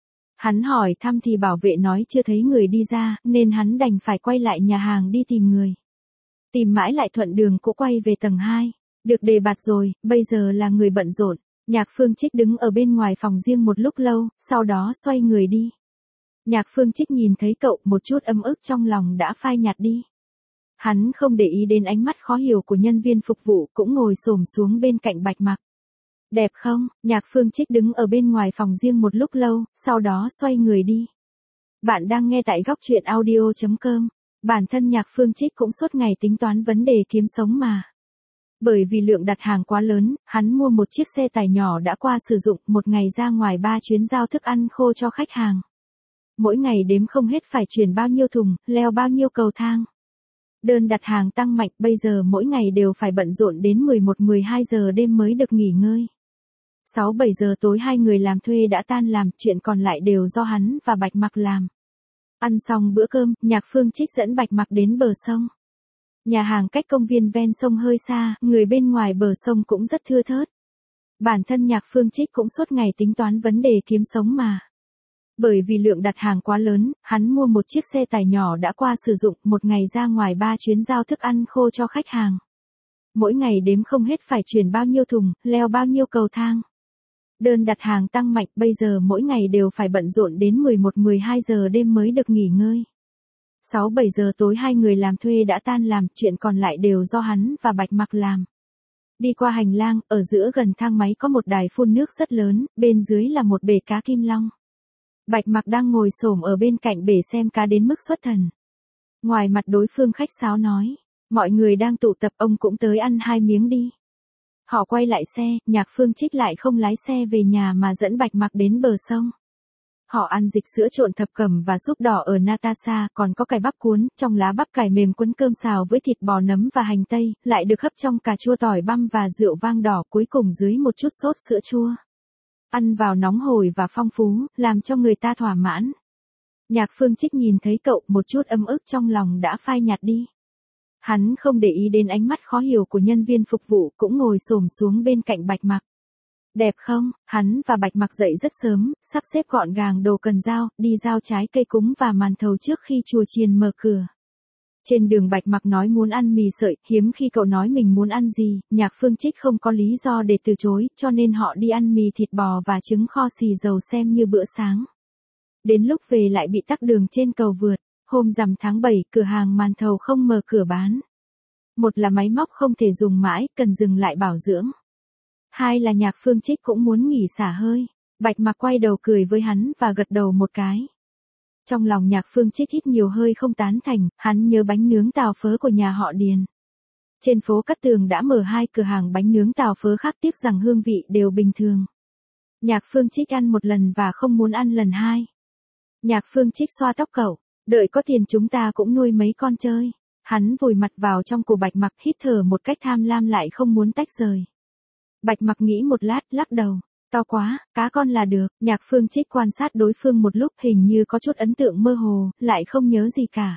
Hắn hỏi thăm thì bảo vệ nói chưa thấy người đi ra, nên hắn đành phải quay lại nhà hàng đi tìm người. Tìm mãi lại thuận đường cũ quay về tầng hai. Được đề bạt rồi, bây giờ là người bận rộn. Nhạc Phương Trích đứng ở bên ngoài phòng riêng một lúc lâu, sau đó xoay người đi. Nhạc Phương Trích nhìn thấy cậu, một chút ấm ức trong lòng đã phai nhạt đi. Hắn không để ý đến ánh mắt khó hiểu của nhân viên phục vụ, cũng ngồi xổm xuống bên cạnh Bạch Mặc. Đẹp không? Nhạc Phương Trích đứng ở bên ngoài phòng riêng một lúc lâu, sau đó xoay người đi. Bạn đang nghe tại góc truyện audio chấm com. Bản thân Nhạc Phương Trích cũng suốt ngày tính toán vấn đề kiếm sống mà. Bởi vì lượng đặt hàng quá lớn, hắn mua một chiếc xe tải nhỏ đã qua sử dụng, một ngày ra ngoài ba chuyến giao thức ăn khô cho khách hàng. Mỗi ngày đếm không hết phải chuyển bao nhiêu thùng, leo bao nhiêu cầu thang. Đơn đặt hàng tăng mạnh, bây giờ mỗi ngày đều phải bận rộn đến mười một mười hai giờ đêm mới được nghỉ ngơi. sáu bảy giờ tối hai người làm thuê đã tan làm, chuyện còn lại đều do hắn và Bạch Mặc làm. Ăn xong bữa cơm, Nhạc Phương Trích dẫn Bạch Mặc đến bờ sông. Nhà hàng cách công viên ven sông hơi xa, người bên ngoài bờ sông cũng rất thưa thớt. Bản thân Nhạc Phương Trích cũng suốt ngày tính toán vấn đề kiếm sống mà. Bởi vì lượng đặt hàng quá lớn, hắn mua một chiếc xe tải nhỏ đã qua sử dụng, một ngày ra ngoài ba chuyến giao thức ăn khô cho khách hàng. Mỗi ngày đếm không hết phải chuyển bao nhiêu thùng, leo bao nhiêu cầu thang. Đơn đặt hàng tăng mạnh, bây giờ mỗi ngày đều phải bận rộn đến mười một mười hai giờ đêm mới được nghỉ ngơi. sáu bảy giờ tối hai người làm thuê đã tan làm, chuyện còn lại đều do hắn và Bạch Mặc làm. Đi qua hành lang, ở giữa gần thang máy có một đài phun nước rất lớn, bên dưới là một bể cá kim long. Bạch Mặc đang ngồi xổm ở bên cạnh bể xem cá đến mức xuất thần. Ngoài mặt đối phương khách sáo nói, mọi người đang tụ tập, ông cũng tới ăn hai miếng đi. Họ quay lại xe, Nhạc Phương Trích lại không lái xe về nhà mà dẫn Bạch Mặc đến bờ sông. Họ ăn dịch sữa trộn thập cẩm và súp đỏ ở Natasha, còn có cải bắp cuốn, trong lá bắp cải mềm cuốn cơm xào với thịt bò nấm và hành tây, lại được hấp trong cà chua tỏi băm và rượu vang đỏ, cuối cùng dưới một chút sốt sữa chua. Ăn vào nóng hổi và phong phú, làm cho người ta thỏa mãn. Nhạc Phương Trích nhìn thấy cậu, một chút ấm ức trong lòng đã phai nhạt đi. Hắn không để ý đến ánh mắt khó hiểu của nhân viên phục vụ, cũng ngồi xổm xuống bên cạnh Bạch Mặc. Đẹp không? Hắn và Bạch Mặc dậy rất sớm, sắp xếp gọn gàng đồ cần giao, đi giao trái cây cúng và màn thầu trước khi chùa chiền mở cửa. Trên đường Bạch Mặc nói muốn ăn mì sợi, hiếm khi cậu nói mình muốn ăn gì, Nhạc Phương Trích không có lý do để từ chối, cho nên họ đi ăn mì thịt bò và trứng kho xì dầu xem như bữa sáng. Đến lúc về lại bị tắc đường trên cầu vượt, hôm rằm tháng bảy, cửa hàng màn thầu không mở cửa bán. Một là máy móc không thể dùng mãi, cần dừng lại bảo dưỡng. Hai là Nhạc Phương Trích cũng muốn nghỉ xả hơi. Bạch Mặc quay đầu cười với hắn và gật đầu một cái. Trong lòng Nhạc Phương Trích hít nhiều hơi không tán thành, hắn nhớ bánh nướng tàu phớ của nhà họ Điền. Trên phố Cát Tường đã mở hai cửa hàng bánh nướng tàu phớ khác, tiếc rằng hương vị đều bình thường. Nhạc Phương Trích ăn một lần và không muốn ăn lần hai. Nhạc Phương Trích xoa tóc cậu, đợi có tiền chúng ta cũng nuôi mấy con chơi. Hắn vùi mặt vào trong cổ Bạch Mặc, hít thở một cách tham lam lại không muốn tách rời. Bạch Mặc nghĩ một lát, lắc đầu. To quá, cá con là được. Nhạc Phương Trích quan sát đối phương một lúc, hình như có chút ấn tượng mơ hồ, lại không nhớ gì cả.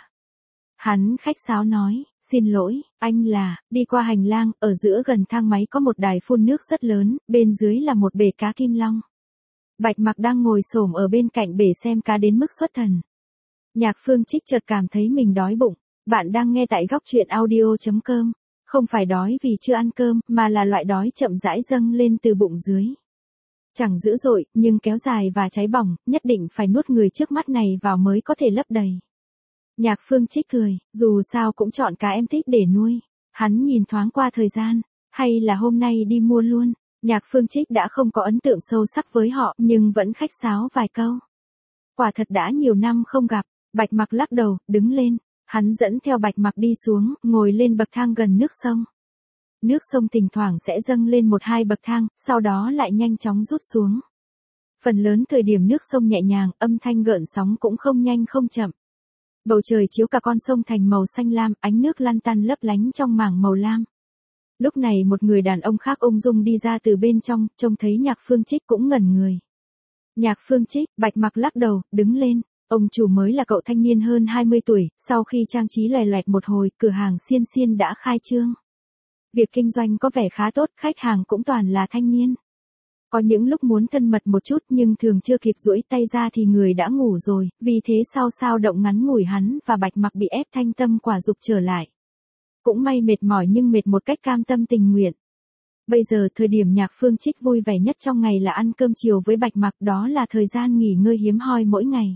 Hắn khách sáo nói, xin lỗi, anh là, đi qua hành lang, ở giữa gần thang máy có một đài phun nước rất lớn, bên dưới là một bể cá kim long. Bạch Mặc đang ngồi xổm ở bên cạnh bể xem cá đến mức xuất thần. Nhạc Phương Trích chợt cảm thấy mình đói bụng. Bạn đang nghe tại góc truyện audio chấm com. Không phải đói vì chưa ăn cơm, mà là loại đói chậm rãi dâng lên từ bụng dưới. Chẳng dữ dội, nhưng kéo dài và cháy bỏng, nhất định phải nuốt người trước mắt này vào mới có thể lấp đầy. Nhạc Phương Trích cười, dù sao cũng chọn cá em thích để nuôi. Hắn nhìn thoáng qua thời gian, hay là hôm nay đi mua luôn. Nhạc Phương Trích đã không có ấn tượng sâu sắc với họ, nhưng vẫn khách sáo vài câu. Quả thật đã nhiều năm không gặp. Bạch Mặc lắc đầu, đứng lên. Hắn dẫn theo Bạch Mặc đi xuống, ngồi lên bậc thang gần nước sông. Nước sông thỉnh thoảng sẽ dâng lên một hai bậc thang, sau đó lại nhanh chóng rút xuống. Phần lớn thời điểm nước sông nhẹ nhàng, âm thanh gợn sóng cũng không nhanh không chậm. Bầu trời chiếu cả con sông thành màu xanh lam, ánh nước lăn tăn lấp lánh trong mảng màu lam. Lúc này một người đàn ông khác ung dung đi ra từ bên trong, trông thấy Nhạc Phương Trích cũng ngẩn người. Nhạc Phương Trích, Bạch Mặc lắc đầu, đứng lên. Ông chủ mới là cậu thanh niên hơn hai mươi tuổi, sau khi trang trí loè loẹt một hồi, cửa hàng xiên xiên đã khai trương. Việc kinh doanh có vẻ khá tốt, khách hàng cũng toàn là thanh niên. Có những lúc muốn thân mật một chút nhưng thường chưa kịp duỗi tay ra thì người đã ngủ rồi, vì thế sau sao động ngắn ngủi hắn và Bạch Mặc bị ép thanh tâm quả dục trở lại. Cũng may mệt mỏi nhưng mệt một cách cam tâm tình nguyện. Bây giờ thời điểm Nhạc Phương Trích vui vẻ nhất trong ngày là ăn cơm chiều với Bạch Mặc, đó là thời gian nghỉ ngơi hiếm hoi mỗi ngày.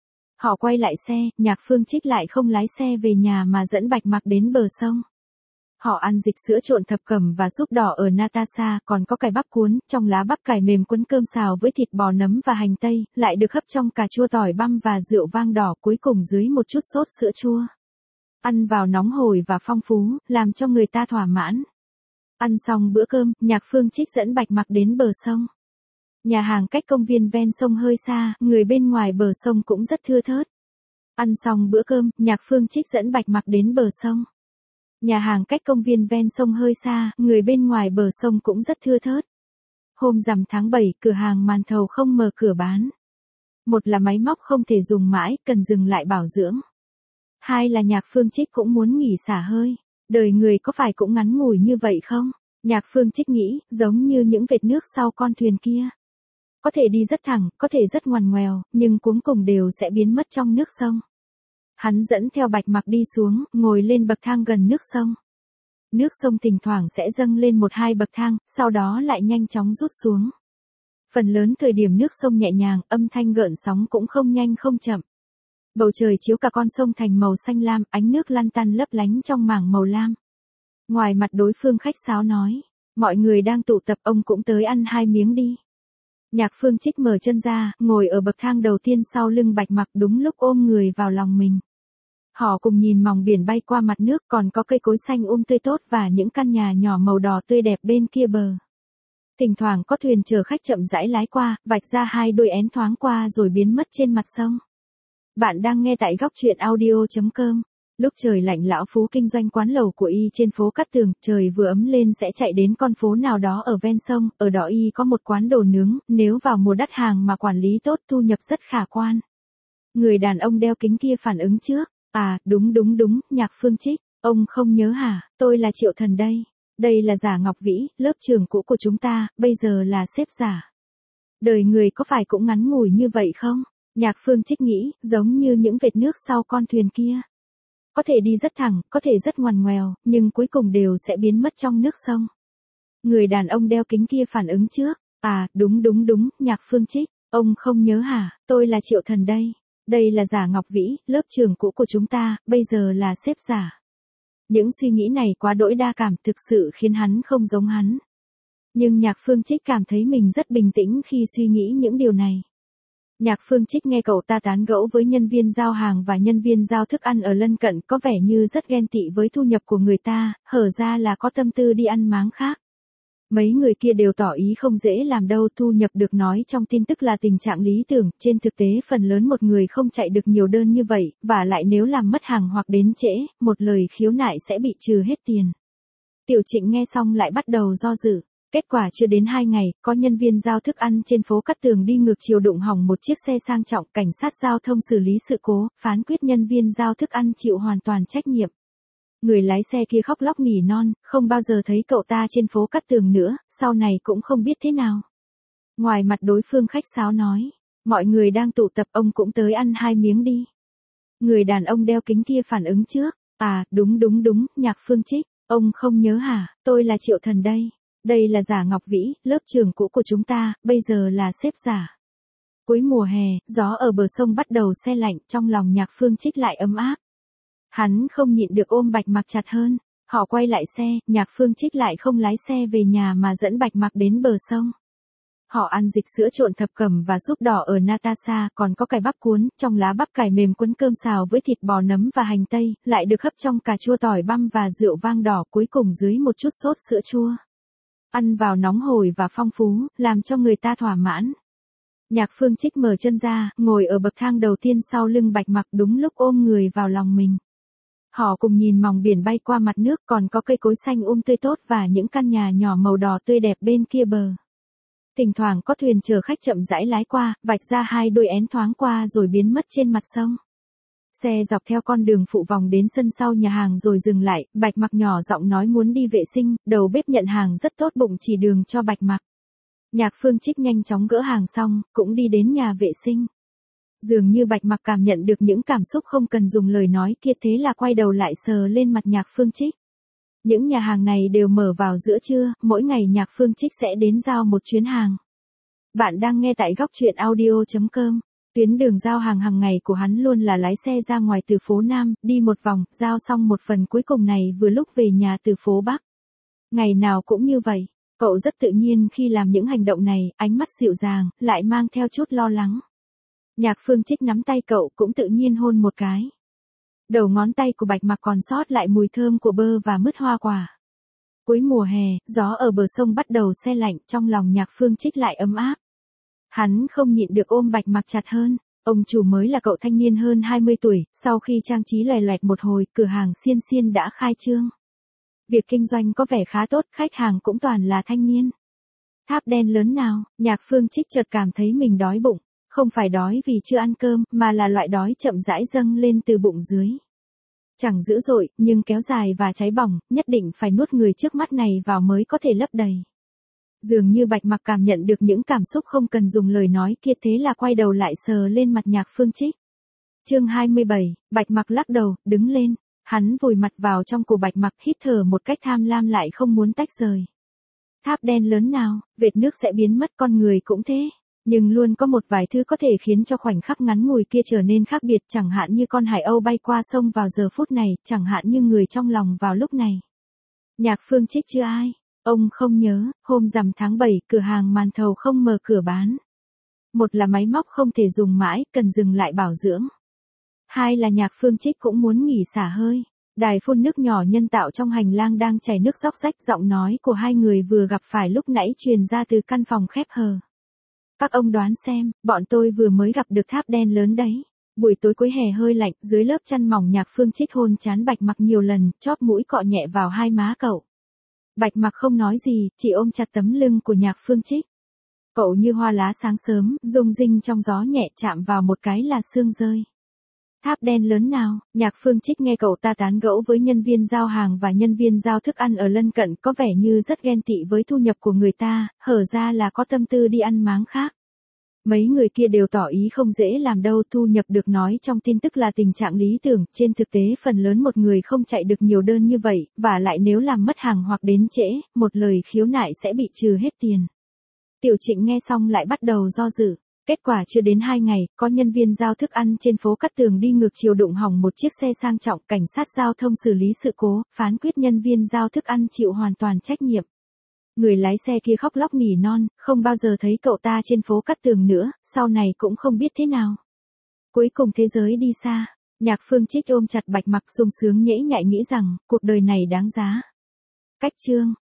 Họ quay lại xe, Nhạc Phương Trích lại không lái xe về nhà mà dẫn Bạch Mặc đến bờ sông. Họ ăn dịch sữa trộn thập cẩm và súp đỏ ở Natasha, còn có cải bắp cuốn, trong lá bắp cải mềm cuốn cơm xào với thịt bò nấm và hành tây, lại được hấp trong cà chua tỏi băm và rượu vang đỏ, cuối cùng dưới một chút sốt sữa chua. Ăn vào nóng hổi và phong phú, làm cho người ta thỏa mãn. Ăn xong bữa cơm, Nhạc Phương Trích dẫn Bạch Mặc đến bờ sông. Nhà hàng cách công viên ven sông hơi xa, người bên ngoài bờ sông cũng rất thưa thớt. Ăn xong bữa cơm, Nhạc Phương Trích dẫn Bạch Mặc đến bờ sông. Nhà hàng cách công viên ven sông hơi xa, người bên ngoài bờ sông cũng rất thưa thớt. Hôm rằm tháng bảy, cửa hàng màn thầu không mở cửa bán. Một là máy móc không thể dùng mãi, cần dừng lại bảo dưỡng. Hai là Nhạc Phương Trích cũng muốn nghỉ xả hơi. Đời người có phải cũng ngắn ngủi như vậy không? Nhạc Phương Trích nghĩ, giống như những vệt nước sau con thuyền kia. Có thể đi rất thẳng, có thể rất ngoằn ngoèo, nhưng cuối cùng đều sẽ biến mất trong nước sông. Hắn dẫn theo Bạch Mặc đi xuống, ngồi lên bậc thang gần nước sông. Nước sông thỉnh thoảng sẽ dâng lên một hai bậc thang, sau đó lại nhanh chóng rút xuống. Phần lớn thời điểm nước sông nhẹ nhàng, âm thanh gợn sóng cũng không nhanh không chậm. Bầu trời chiếu cả con sông thành màu xanh lam, ánh nước lăn tăn lấp lánh trong mảng màu lam. Ngoài mặt đối phương khách sáo nói, mọi người đang tụ tập, ông cũng tới ăn hai miếng đi. Nhạc Phương Trích mở chân ra, ngồi ở bậc thang đầu tiên sau lưng Bạch Mặc, đúng lúc ôm người vào lòng mình. Họ cùng nhìn mòng biển bay qua mặt nước, còn có cây cối xanh um tươi tốt và những căn nhà nhỏ màu đỏ tươi đẹp bên kia bờ. Thỉnh thoảng có thuyền chở khách chậm rãi lái qua, vạch ra hai đôi én thoáng qua rồi biến mất trên mặt sông. Bạn đang nghe tại góc truyện audio chấm com. Lúc trời lạnh, lão Phú kinh doanh quán lẩu của y trên phố Cát Tường, trời vừa ấm lên sẽ chạy đến con phố nào đó ở ven sông, ở đó y có một quán đồ nướng, nếu vào mùa đắt hàng mà quản lý tốt thu nhập rất khả quan. Người đàn ông đeo kính kia phản ứng trước, à, đúng đúng đúng, Nhạc Phương Trích, ông không nhớ hả, tôi là Triệu Thần đây. Đây là Giả Ngọc Vĩ, lớp trưởng cũ của chúng ta, bây giờ là sếp Giả. Đời người có phải cũng ngắn ngủi như vậy không? Nhạc Phương Trích nghĩ, giống như những vệt nước sau con thuyền kia. Có thể đi rất thẳng, có thể rất ngoằn ngoèo, nhưng cuối cùng đều sẽ biến mất trong nước sông. Người đàn ông đeo kính kia phản ứng trước, à, đúng đúng đúng, Nhạc Phương Trích, ông không nhớ hả, tôi là Triệu Thần đây. Đây là Giả Ngọc Vĩ, lớp trưởng cũ của chúng ta, bây giờ là sếp Giả. Những suy nghĩ này quá đỗi đa cảm, thực sự khiến hắn không giống hắn. Nhưng Nhạc Phương Trích cảm thấy mình rất bình tĩnh khi suy nghĩ những điều này. Nhạc Phương Trích nghe cậu ta tán gẫu với nhân viên giao hàng và nhân viên giao thức ăn ở lân cận, có vẻ như rất ghen tị với thu nhập của người ta, hở ra là có tâm tư đi ăn máng khác. Mấy người kia đều tỏ ý không dễ làm đâu, thu nhập được nói trong tin tức là tình trạng lý tưởng, trên thực tế phần lớn một người không chạy được nhiều đơn như vậy, và lại nếu làm mất hàng hoặc đến trễ, một lời khiếu nại sẽ bị trừ hết tiền. Tiểu Trịnh nghe xong lại bắt đầu do dự. Kết quả chưa đến hai ngày, có nhân viên giao thức ăn trên phố Cát Tường đi ngược chiều đụng hỏng một chiếc xe sang trọng, cảnh sát giao thông xử lý sự cố, phán quyết nhân viên giao thức ăn chịu hoàn toàn trách nhiệm. Người lái xe kia khóc lóc nỉ non, không bao giờ thấy cậu ta trên phố Cát Tường nữa, sau này cũng không biết thế nào. Ngoài mặt đối phương khách sáo nói, mọi người đang tụ tập, ông cũng tới ăn hai miếng đi. Người đàn ông đeo kính kia phản ứng trước, à, đúng đúng đúng, Nhạc Phương Trích, ông không nhớ hả, tôi là Triệu Thần đây. Đây là Giả Ngọc Vĩ, lớp trưởng cũ của chúng ta, bây giờ là sếp Giả. Cuối mùa hè, gió ở bờ sông bắt đầu se lạnh, trong lòng Nhạc Phương Trích lại ấm áp. Hắn không nhịn được ôm Bạch Mặc chặt hơn. Họ quay lại xe, Nhạc Phương Trích lại không lái xe về nhà mà dẫn Bạch Mặc đến bờ sông. Họ ăn dịch sữa trộn thập cẩm và súp đỏ ở Natasha, còn có cải bắp cuốn, trong lá bắp cải mềm cuốn cơm xào với thịt bò nấm và hành tây, lại được hấp trong cà chua tỏi băm và rượu vang đỏ, cuối cùng dưới một chút sốt sữa chua. Ăn vào nóng hổi và phong phú, làm cho người ta thỏa mãn. Nhạc Phương Trích mở chân ra, ngồi ở bậc thang đầu tiên sau lưng Bạch Mặc, đúng lúc ôm người vào lòng mình. Họ cùng nhìn mòng biển bay qua mặt nước, còn có cây cối xanh um tươi tốt và những căn nhà nhỏ màu đỏ tươi đẹp bên kia bờ. Thỉnh thoảng có thuyền chở khách chậm rãi lái qua, vạch ra hai đôi én thoáng qua rồi biến mất trên mặt sông. Xe dọc theo con đường phụ vòng đến sân sau nhà hàng rồi dừng lại, Bạch Mặc nhỏ giọng nói muốn đi vệ sinh, đầu bếp nhận hàng rất tốt bụng chỉ đường cho Bạch Mặc. Nhạc Phương Trích nhanh chóng gỡ hàng xong, cũng đi đến nhà vệ sinh. Dường như Bạch Mặc cảm nhận được những cảm xúc không cần dùng lời nói kia, thế là quay đầu lại sờ lên mặt Nhạc Phương Trích. Những nhà hàng này đều mở vào giữa trưa, mỗi ngày Nhạc Phương Trích sẽ đến giao một chuyến hàng. Bạn đang nghe tại góc truyện audio chấm com. Tuyến đường giao hàng hàng ngày của hắn luôn là lái xe ra ngoài từ phố Nam, đi một vòng, giao xong một phần cuối cùng này vừa lúc về nhà từ phố Bắc. Ngày nào cũng như vậy, cậu rất tự nhiên khi làm những hành động này, ánh mắt dịu dàng, lại mang theo chút lo lắng. Nhạc Phương Trích nắm tay cậu cũng tự nhiên hôn một cái. Đầu ngón tay của Bạch Mặc còn sót lại mùi thơm của bơ và mứt hoa quả. Cuối mùa hè, gió ở bờ sông bắt đầu se lạnh, trong lòng Nhạc Phương Trích lại ấm áp. Hắn không nhịn được ôm Bạch Mặc chặt hơn. Ông chủ mới là cậu thanh niên hơn hai mươi tuổi, sau khi trang trí loè loẹt một hồi, cửa hàng xiên xiên đã khai trương. Việc kinh doanh có vẻ khá tốt, khách hàng cũng toàn là thanh niên. Tháp đen lớn nào, Nhạc Phương Trích chợt cảm thấy mình đói bụng, không phải đói vì chưa ăn cơm, mà là loại đói chậm rãi dâng lên từ bụng dưới. Chẳng dữ dội, nhưng kéo dài và cháy bỏng, nhất định phải nuốt người trước mắt này vào mới có thể lấp đầy. Dường như Bạch Mặc cảm nhận được những cảm xúc không cần dùng lời nói kia, thế là quay đầu lại sờ lên mặt Nhạc Phương Trích. Chương hai mươi bảy, Bạch Mặc lắc đầu, đứng lên. Hắn vùi mặt vào trong cổ Bạch Mặc, hít thở một cách tham lam lại không muốn tách rời. Tháp đen lớn nào, vệt nước sẽ biến mất, con người cũng thế. Nhưng luôn có một vài thứ có thể khiến cho khoảnh khắc ngắn ngủi kia trở nên khác biệt, chẳng hạn như con hải âu bay qua sông vào giờ phút này, chẳng hạn như người trong lòng vào lúc này. Nhạc Phương Trích chưa ai. Ông không nhớ, hôm rằm tháng bảy, cửa hàng màn thầu không mở cửa bán. Một là máy móc không thể dùng mãi, cần dừng lại bảo dưỡng. Hai là Nhạc Phương Trích cũng muốn nghỉ xả hơi. Đài phun nước nhỏ nhân tạo trong hành lang đang chảy nước róc rách, giọng nói của hai người vừa gặp phải lúc nãy truyền ra từ căn phòng khép hờ. Các ông đoán xem, bọn tôi vừa mới gặp được tháp đen lớn đấy. Buổi tối cuối hè hơi lạnh, dưới lớp chăn mỏng Nhạc Phương Trích hôn trán Bạch Mặc nhiều lần, chóp mũi cọ nhẹ vào hai má cậu. Bạch Mặc không nói gì, chỉ ôm chặt tấm lưng của Nhạc Phương Trích. Cậu như hoa lá sáng sớm, rung rinh trong gió nhẹ, chạm vào một cái là sương rơi. Tháp đen lớn nào, Nhạc Phương Trích nghe cậu ta tán gẫu với nhân viên giao hàng và nhân viên giao thức ăn ở lân cận, có vẻ như rất ghen tị với thu nhập của người ta, hở ra là có tâm tư đi ăn máng khác. Mấy người kia đều tỏ ý không dễ làm đâu, thu nhập được nói trong tin tức là tình trạng lý tưởng, trên thực tế phần lớn một người không chạy được nhiều đơn như vậy, và lại nếu làm mất hàng hoặc đến trễ, một lời khiếu nại sẽ bị trừ hết tiền. Tiểu Trịnh nghe xong lại bắt đầu do dự. Kết quả chưa đến hai ngày, có nhân viên giao thức ăn trên phố Cát Tường đi ngược chiều đụng hỏng một chiếc xe sang trọng, cảnh sát giao thông xử lý sự cố, phán quyết nhân viên giao thức ăn chịu hoàn toàn trách nhiệm. Người lái xe kia khóc lóc nỉ non, không bao giờ thấy cậu ta trên phố Cát Tường nữa, sau này cũng không biết thế nào. Cuối cùng thế giới đi xa, Nhạc Phương Trích ôm chặt Bạch Mặc sung sướng nhễ nhại nghĩ rằng, cuộc đời này đáng giá. Cách chương